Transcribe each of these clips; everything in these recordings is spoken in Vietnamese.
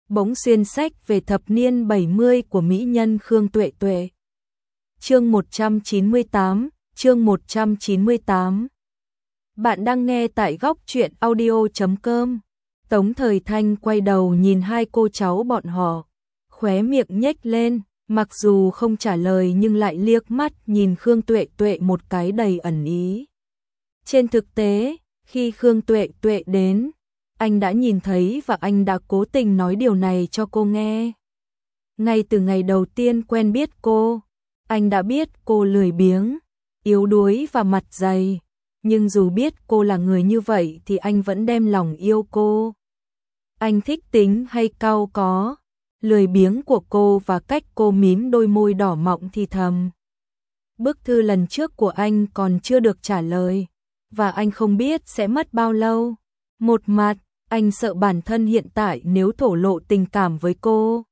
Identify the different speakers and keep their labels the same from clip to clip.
Speaker 1: bỗng xuyên sách về thập niên 70 của mỹ nhân Khương Tuệ Tuệ. Chương 198. Bạn đang nghe tại góc truyện audio.com. Tống Thời Thanh quay đầu nhìn hai cô cháu bọn họ, khóe miệng nhếch lên, mặc dù không trả lời nhưng lại liếc mắt nhìn Khương Tuệ Tuệ một cái đầy ẩn ý. Trên thực tế, khi Khương Tuệ Tuệ đến, anh đã nhìn thấy và anh đã cố tình nói điều này cho cô nghe. Ngay từ ngày đầu tiên quen biết cô, anh đã biết cô lười biếng, yếu đuối và mặt dày, nhưng dù biết cô là người như vậy thì anh vẫn đem lòng yêu cô. Anh thích tính hay cau có, lười biếng của cô và cách cô mím đôi môi đỏ mọng thì thầm. Bức thư lần trước của anh còn chưa được trả lời, và anh không biết sẽ mất bao lâu. Một mặt, anh sợ bản thân hiện tại nếu thổ lộ tình cảm với cô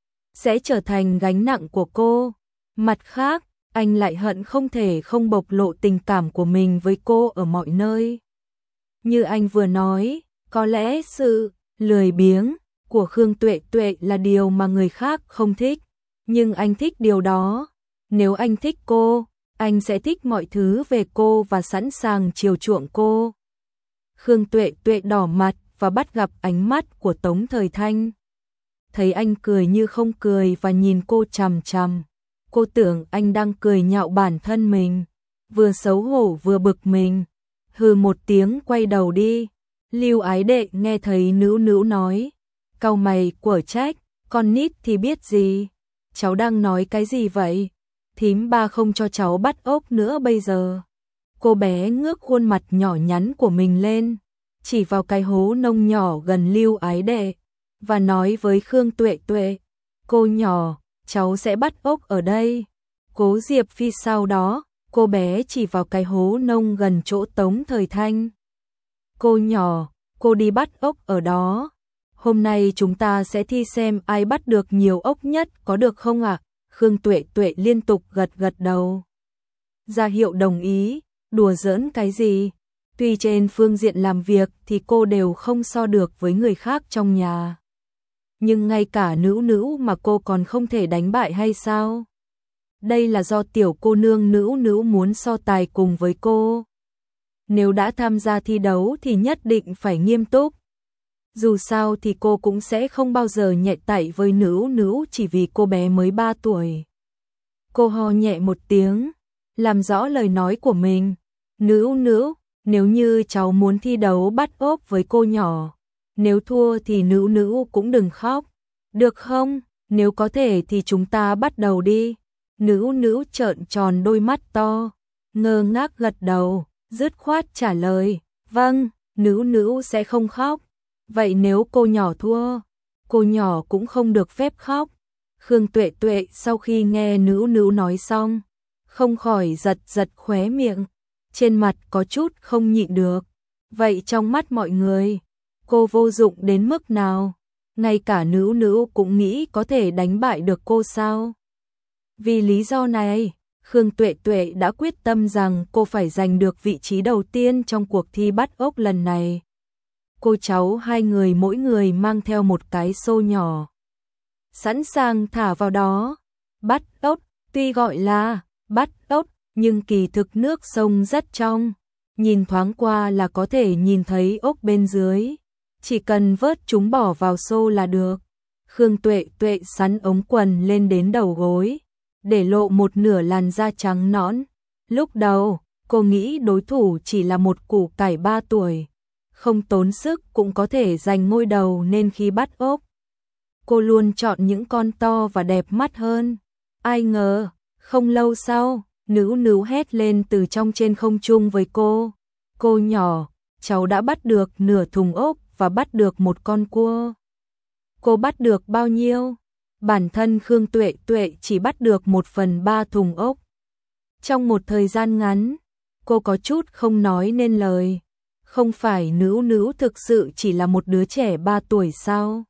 Speaker 1: sẽ trở thành gánh nặng của cô. Mặt khác, anh lại hận không thể không bộc lộ tình cảm của mình với cô ở mọi nơi. Như anh vừa nói, có lẽ sự lười biếng của Khương Tuệ Tuệ là điều mà người khác không thích, nhưng anh thích điều đó. Nếu anh thích cô, anh sẽ thích mọi thứ về cô và sẵn sàng chiều chuộng cô. Khương Tuệ Tuệ đỏ mặt và bắt gặp ánh mắt của Tống Thời Thanh. Thấy anh cười như không cười và nhìn cô chằm chằm, cô tưởng anh đang cười nhạo bản thân mình, vừa xấu hổ vừa bực mình. Hừ một tiếng quay đầu đi. Lưu Ái Đệ nghe thấy Nữu Nữu nói, cau mày quở trách, con nít thì biết gì, cháu đang nói cái gì vậy? Thím ba không cho cháu bắt ốc nữa bây giờ. Cô bé ngước khuôn mặt nhỏ nhắn của mình lên, chỉ vào cái hố nông nhỏ gần Lưu Ái Đệ, và nói với Khương Tuệ Tuệ, cô nhỏ, cháu sẽ bắt ốc ở đây. Cố Diệp Phi sau đó, cô bé chỉ vào cái hố nông gần chỗ Tống Thời Thanh. Cô nhỏ, cô đi bắt ốc ở đó. Hôm nay chúng ta sẽ thi xem ai bắt được nhiều ốc nhất, có được không ạ? Khương Tuệ Tuệ liên tục gật gật đầu, ra hiệu đồng ý. Đùa giỡn cái gì? Tuy trên phương diện làm việc thì cô đều không so được với người khác trong nhà, nhưng ngay cả Nữu Nữu mà cô còn không thể đánh bại hay sao? Đây là do tiểu cô nương Nữu Nữu muốn so tài cùng với cô. Nếu đã tham gia thi đấu thì nhất định phải nghiêm túc. Dù sao thì cô cũng sẽ không bao giờ nhẹ tay với Nữu Nữu chỉ vì cô bé mới 3 tuổi. Cô ho nhẹ một tiếng, làm rõ lời nói của mình. Nữu Nữu, nếu như cháu muốn thi đấu bắt ốc với cô nhỏ, nếu thua thì Nữu Nữu cũng đừng khóc, được không? Nếu có thể thì chúng ta bắt đầu đi. Nữu Nữu trợn tròn đôi mắt to, ngơ ngác gật đầu, dứt khoát trả lời, vâng, Nữu Nữu sẽ không khóc. Vậy nếu cô nhỏ thua, cô nhỏ cũng không được phép khóc. Khương Tuệ Tuệ sau khi nghe Nữu Nữu nói xong, không khỏi giật giật khóe miệng, trên mặt có chút không nhịn được. Vậy trong mắt mọi người, cô vô dụng đến mức nào? Ngay cả Nữu Nữu cũng nghĩ có thể đánh bại được cô sao? Vì lý do này, Khương Tuệ Tuệ đã quyết tâm rằng cô phải giành được vị trí đầu tiên trong cuộc thi bắt ốc lần này. Cô cháu hai người mỗi người mang theo một cái xô nhỏ, sẵn sàng thả vào đó. Bắt ốc, tuy gọi là bắt ốc, nhưng kỳ thực nước sông rất trong, nhìn thoáng qua là có thể nhìn thấy ốc bên dưới, chỉ cần vớt chúng bỏ vào xô là được. Khương Tuệ Tuệ sắn ống quần lên đến đầu gối, để lộ một nửa làn da trắng nõn. Lúc đầu, cô nghĩ đối thủ chỉ là một củ cải 3 tuổi, không tốn sức cũng có thể giành ngôi đầu, nên khi bắt ốc, cô luôn chọn những con to và đẹp mắt hơn. Ai ngờ, không lâu sau, Nữu Nữu hét lên từ trong trên không trung với cô nhỏ, cháu đã bắt được nửa thùng ốc và bắt được một con cua. Cô bắt được bao nhiêu? Bản thân Khương Tuệ Tuệ chỉ bắt được 1/3 thùng ốc. Trong một thời gian ngắn, cô có chút không nói nên lời. Không phải Nữu Nữu thực sự chỉ là một đứa trẻ 3 tuổi sao?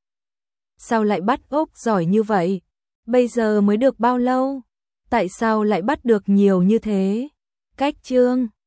Speaker 1: Sao lại bắt ốc giỏi như vậy? Bây giờ mới được bao lâu? Tại sao lại bắt được nhiều như thế? Cách chương